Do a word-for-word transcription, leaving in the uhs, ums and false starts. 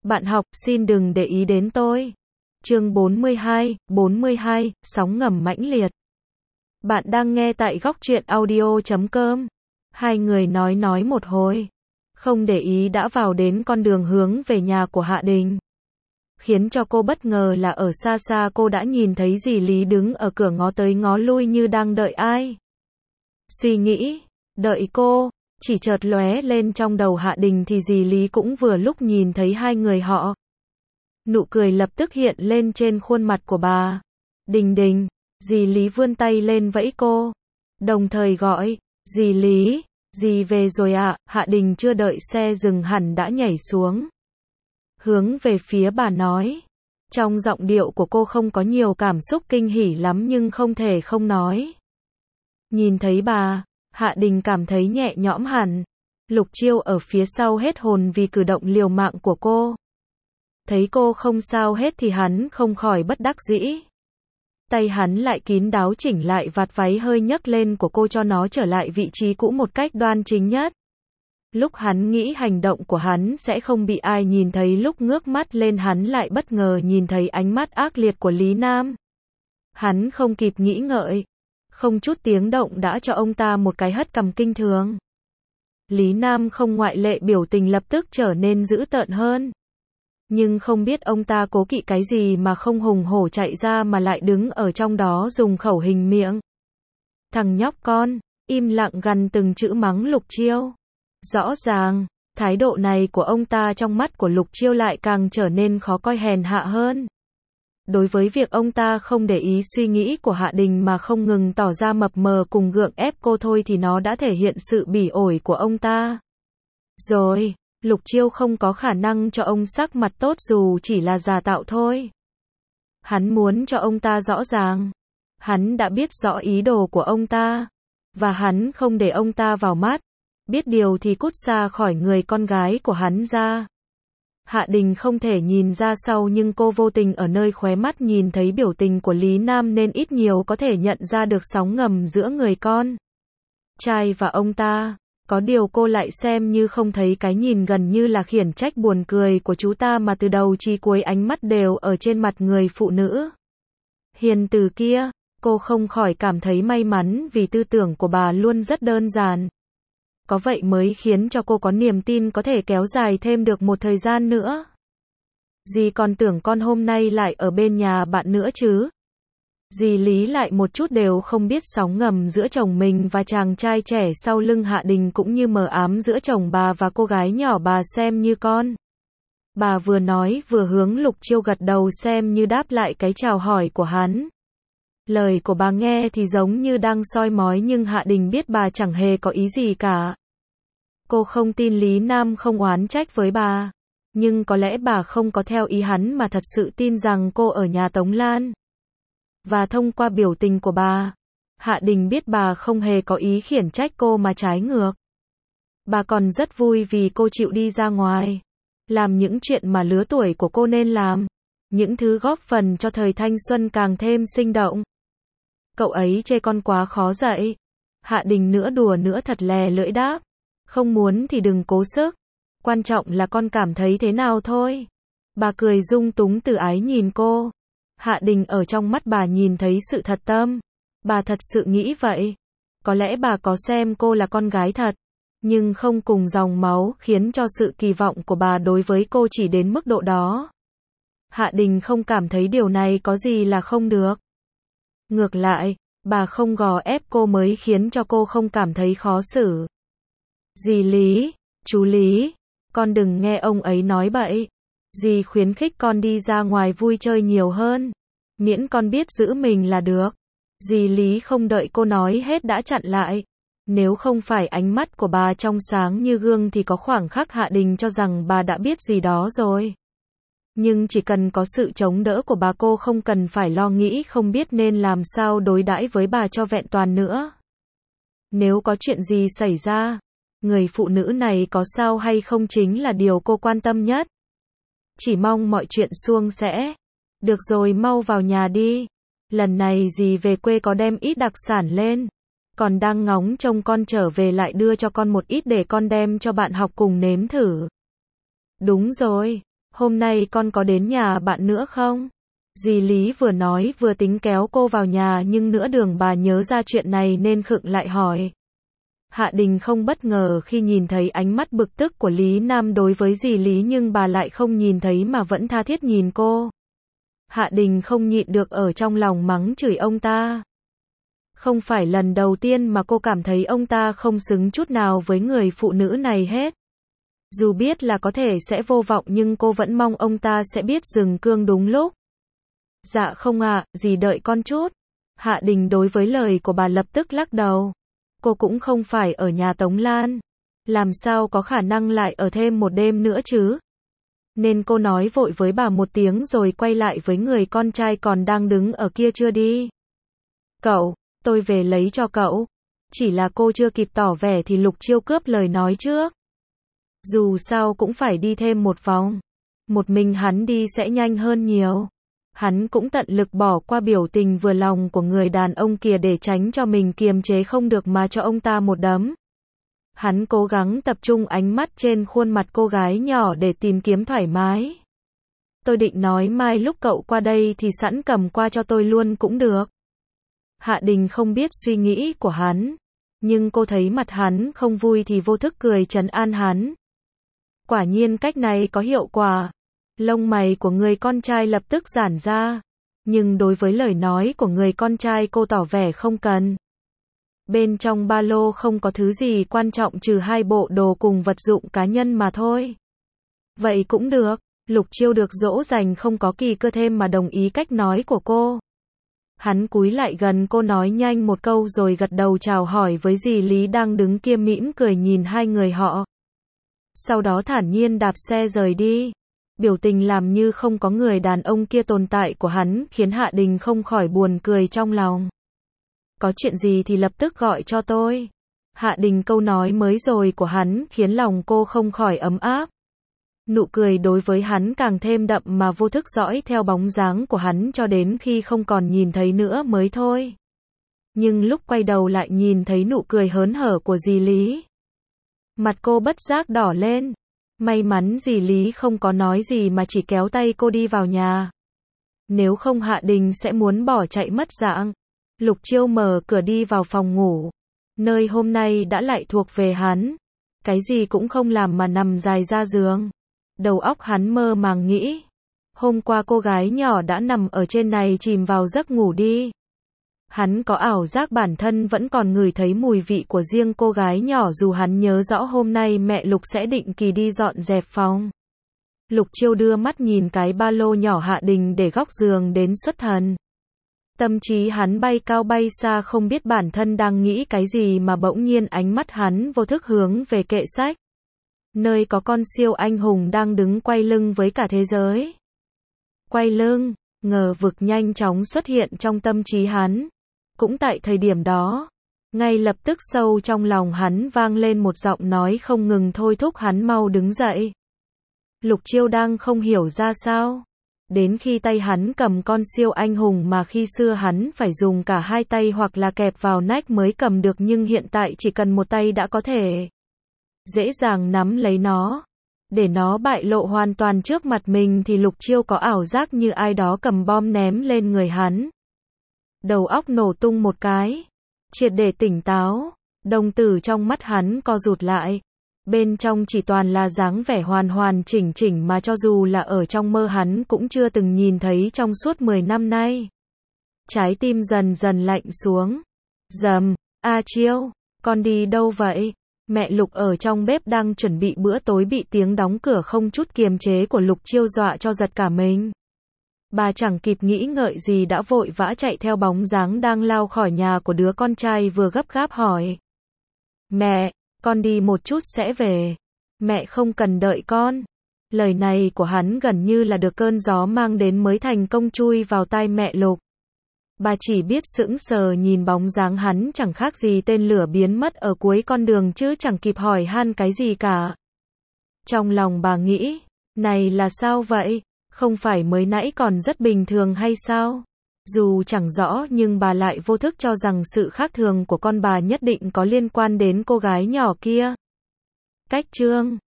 Bạn học, xin đừng để ý đến tôi. Chương bốn mươi hai, bốn mươi hai, sóng ngầm mãnh liệt. Bạn đang nghe tại góc truyện audio chấm com. Hai người nói nói một hồi, không để ý đã vào đến con đường hướng về nhà của Hạ Đình. Khiến cho cô bất ngờ là ở xa xa cô đã nhìn thấy dì Lý đứng ở cửa ngó tới ngó lui như đang đợi ai. Suy nghĩ, đợi cô, chỉ chợt lóe lên trong đầu Hạ Đình thì dì Lý cũng vừa lúc nhìn thấy hai người họ. Nụ cười lập tức hiện lên trên khuôn mặt của bà. Đình Đình, dì Lý vươn tay lên vẫy cô, đồng thời gọi, dì Lý, dì về rồi ạ. À? Hạ Đình chưa đợi xe dừng hẳn đã nhảy xuống, hướng về phía bà nói. Trong giọng điệu của cô không có nhiều cảm xúc kinh hỉ lắm nhưng không thể không nói. Nhìn thấy bà, Hạ Đình cảm thấy nhẹ nhõm hẳn. Lục Chiêu ở phía sau hết hồn vì cử động liều mạng của cô. Thấy cô không sao hết thì hắn không khỏi bất đắc dĩ. Tay hắn lại kín đáo chỉnh lại vạt váy hơi nhấc lên của cô cho nó trở lại vị trí cũ một cách đoan chính nhất. Lúc hắn nghĩ hành động của hắn sẽ không bị ai nhìn thấy, lúc ngước mắt lên hắn lại bất ngờ nhìn thấy ánh mắt ác liệt của Lý Nam. Hắn không kịp nghĩ ngợi, không chút tiếng động đã cho ông ta một cái hất cằm kinh thường. Lý Nam không ngoại lệ, biểu tình lập tức trở nên dữ tợn hơn. Nhưng không biết ông ta cố kỵ cái gì mà không hùng hổ chạy ra mà lại đứng ở trong đó dùng khẩu hình miệng. Thằng nhóc con, im lặng gằn từng chữ mắng Lục Chiêu. Rõ ràng, thái độ này của ông ta trong mắt của Lục Chiêu lại càng trở nên khó coi hèn hạ hơn. Đối với việc ông ta không để ý suy nghĩ của Hạ Đình mà không ngừng tỏ ra mập mờ cùng gượng ép cô thôi thì nó đã thể hiện sự bỉ ổi của ông ta. Rồi, Lục Chiêu không có khả năng cho ông sắc mặt tốt dù chỉ là giả tạo thôi. Hắn muốn cho ông ta rõ ràng. Hắn đã biết rõ ý đồ của ông ta. Và hắn không để ông ta vào mắt. Biết điều thì cút xa khỏi người con gái của hắn ra. Hạ Đình không thể nhìn ra sau nhưng cô vô tình ở nơi khóe mắt nhìn thấy biểu tình của Lý Nam nên ít nhiều có thể nhận ra được sóng ngầm giữa người con trai và ông ta. Có điều cô lại xem như không thấy cái nhìn gần như là khiển trách buồn cười của chú ta mà từ đầu chí cuối ánh mắt đều ở trên mặt người phụ nữ hiền từ kia. Cô không khỏi cảm thấy may mắn vì tư tưởng của bà luôn rất đơn giản. Có vậy mới khiến cho cô có niềm tin có thể kéo dài thêm được một thời gian nữa. Dì còn tưởng con hôm nay lại ở bên nhà bạn nữa chứ. Dì Lý lại một chút đều không biết sóng ngầm giữa chồng mình và chàng trai trẻ sau lưng Hạ Đình cũng như mờ ám giữa chồng bà và cô gái nhỏ bà xem như con. Bà vừa nói vừa hướng Lục Chiêu gật đầu xem như đáp lại cái chào hỏi của hắn. Lời của bà nghe thì giống như đang soi mói nhưng Hạ Đình biết bà chẳng hề có ý gì cả. Cô không tin Lý Nam không oán trách với bà. Nhưng có lẽ bà không có theo ý hắn mà thật sự tin rằng cô ở nhà Tống Lan. Và thông qua biểu tình của bà, Hạ Đình biết bà không hề có ý khiển trách cô mà trái ngược. Bà còn rất vui vì cô chịu đi ra ngoài, làm những chuyện mà lứa tuổi của cô nên làm. Những thứ góp phần cho thời thanh xuân càng thêm sinh động. Cậu ấy chê con quá khó dạy. Hạ Đình nữa đùa nữa thật lè lưỡi đáp. Không muốn thì đừng cố sức. Quan trọng là con cảm thấy thế nào thôi. Bà cười dung túng từ ái nhìn cô. Hạ Đình ở trong mắt bà nhìn thấy sự thật tâm. Bà thật sự nghĩ vậy. Có lẽ bà có xem cô là con gái thật, nhưng không cùng dòng máu khiến cho sự kỳ vọng của bà đối với cô chỉ đến mức độ đó. Hạ Đình không cảm thấy điều này có gì là không được. Ngược lại, bà không gò ép cô mới khiến cho cô không cảm thấy khó xử. Dì Lý, chú Lý, con đừng nghe ông ấy nói bậy. Dì khuyến khích con đi ra ngoài vui chơi nhiều hơn. Miễn con biết giữ mình là được. Dì Lý không đợi cô nói hết đã chặn lại. Nếu không phải ánh mắt của bà trong sáng như gương thì có khoảng khắc Hạ Đình cho rằng bà đã biết gì đó rồi. Nhưng chỉ cần có sự chống đỡ của bà cô không cần phải lo nghĩ không biết nên làm sao đối đãi với bà cho vẹn toàn nữa. Nếu có chuyện gì xảy ra, người phụ nữ này có sao hay không chính là điều cô quan tâm nhất. Chỉ mong mọi chuyện suôn sẻ. Được rồi, mau vào nhà đi. Lần này dì về quê có đem ít đặc sản lên. Còn đang ngóng trông con trở về lại đưa cho con một ít để con đem cho bạn học cùng nếm thử. Đúng rồi. hôm nay con có đến nhà bạn nữa không? Dì Lý vừa nói vừa tính kéo cô vào nhà nhưng nửa đường bà nhớ ra chuyện này nên khựng lại hỏi. Hạ Đình không bất ngờ khi nhìn thấy ánh mắt bực tức của Lý Nam đối với dì Lý nhưng bà lại không nhìn thấy mà vẫn tha thiết nhìn cô. Hạ Đình không nhịn được ở trong lòng mắng chửi ông ta. Không phải lần đầu tiên mà cô cảm thấy ông ta không xứng chút nào với người phụ nữ này hết. Dù biết là có thể sẽ vô vọng nhưng cô vẫn mong ông ta sẽ biết dừng cương đúng lúc. Dạ không ạ, dì đợi con chút. Hạ Đình đối với lời của bà lập tức lắc đầu. Cô cũng không phải ở nhà Tống Lan. Làm sao có khả năng lại ở thêm một đêm nữa chứ? Nên cô nói vội với bà một tiếng rồi quay lại với người con trai còn đang đứng ở kia chưa đi. Cậu, tôi về lấy cho cậu. Chỉ là cô chưa kịp tỏ vẻ thì Lục Chiêu cướp lời nói trước. Dù sao cũng phải đi thêm một vòng. Một mình hắn đi sẽ nhanh hơn nhiều. Hắn cũng tận lực bỏ qua biểu tình vừa lòng của người đàn ông kia để tránh cho mình kiềm chế không được mà cho ông ta một đấm. Hắn cố gắng tập trung ánh mắt trên khuôn mặt cô gái nhỏ để tìm kiếm thoải mái. Tôi định nói mai lúc cậu qua đây thì sẵn cầm qua cho tôi luôn cũng được. Hạ Đình không biết suy nghĩ của hắn. Nhưng cô thấy mặt hắn không vui thì vô thức cười trấn an hắn. Quả nhiên cách này có hiệu quả. Lông mày của người con trai lập tức giãn ra. Nhưng đối với lời nói của người con trai cô tỏ vẻ không cần. Bên trong ba lô không có thứ gì quan trọng trừ hai bộ đồ cùng vật dụng cá nhân mà thôi. Vậy cũng được. Lục Chiêu được dỗ dành không có kỳ cơ thêm mà đồng ý cách nói của cô. Hắn cúi lại gần cô nói nhanh một câu rồi gật đầu chào hỏi với dì Lý đang đứng kia mỉm cười nhìn hai người họ. Sau đó thản nhiên đạp xe rời đi. Biểu tình làm như không có người đàn ông kia tồn tại của hắn khiến Hạ Đình không khỏi buồn cười trong lòng. Có chuyện gì thì lập tức gọi cho tôi. Hạ Đình câu nói mới rồi của hắn khiến lòng cô không khỏi ấm áp. Nụ cười đối với hắn càng thêm đậm mà vô thức dõi theo bóng dáng của hắn cho đến khi không còn nhìn thấy nữa mới thôi. Nhưng lúc quay đầu lại nhìn thấy nụ cười hớn hở của dì Lý. Mặt cô bất giác đỏ lên. May mắn dì Lý không có nói gì mà chỉ kéo tay cô đi vào nhà. Nếu không Hạ Đình sẽ muốn bỏ chạy mất dạng. Lục Chiêu mở cửa đi vào phòng ngủ. Nơi hôm nay đã lại thuộc về hắn. Cái gì cũng không làm mà nằm dài ra giường. Đầu óc hắn mơ màng nghĩ. Hôm qua cô gái nhỏ đã nằm ở trên này chìm vào giấc ngủ đi. Hắn có ảo giác bản thân vẫn còn ngửi thấy mùi vị của riêng cô gái nhỏ dù hắn nhớ rõ hôm nay mẹ Lục sẽ định kỳ đi dọn dẹp phòng. Lục Chiêu đưa mắt nhìn cái ba lô nhỏ Hạ Đình để góc giường đến xuất thần. Tâm trí hắn bay cao bay xa không biết bản thân đang nghĩ cái gì mà bỗng nhiên ánh mắt hắn vô thức hướng về kệ sách. Nơi có con siêu anh hùng đang đứng quay lưng với cả thế giới. Quay lưng, ngờ vực nhanh chóng xuất hiện trong tâm trí hắn. Cũng tại thời điểm đó, ngay lập tức sâu trong lòng hắn vang lên một giọng nói không ngừng thôi thúc hắn mau đứng dậy. Lục Chiêu đang không hiểu ra sao. Đến khi tay hắn cầm con siêu anh hùng mà khi xưa hắn phải dùng cả hai tay hoặc là kẹp vào nách mới cầm được nhưng hiện tại chỉ cần một tay đã có thể dễ dàng nắm lấy nó. Để nó bại lộ hoàn toàn trước mặt mình thì Lục Chiêu có ảo giác như ai đó cầm bom ném lên người hắn. Đầu óc nổ tung một cái. Triệt để tỉnh táo. Đồng tử trong mắt hắn co rụt lại. Bên trong chỉ toàn là dáng vẻ hoàn hoàn chỉnh chỉnh mà cho dù là ở trong mơ hắn cũng chưa từng nhìn thấy trong suốt mười năm nay. Trái tim dần dần lạnh xuống. Dầm, A Chiêu, con đi đâu vậy? Mẹ Lục ở trong bếp đang chuẩn bị bữa tối bị tiếng đóng cửa không chút kiềm chế của Lục Chiêu dọa cho giật cả mình. Bà chẳng kịp nghĩ ngợi gì đã vội vã chạy theo bóng dáng đang lao khỏi nhà của đứa con trai vừa gấp gáp hỏi. Mẹ, con đi một chút sẽ về. Mẹ không cần đợi con. Lời này của hắn gần như là được cơn gió mang đến mới thành công chui vào tai mẹ Lục. Bà chỉ biết sững sờ nhìn bóng dáng hắn chẳng khác gì tên lửa biến mất ở cuối con đường chứ chẳng kịp hỏi han cái gì cả. Trong lòng bà nghĩ, này là sao vậy? Không phải mới nãy còn rất bình thường hay sao? Dù chẳng rõ nhưng bà lại vô thức cho rằng sự khác thường của con bà nhất định có liên quan đến cô gái nhỏ kia. Cách chương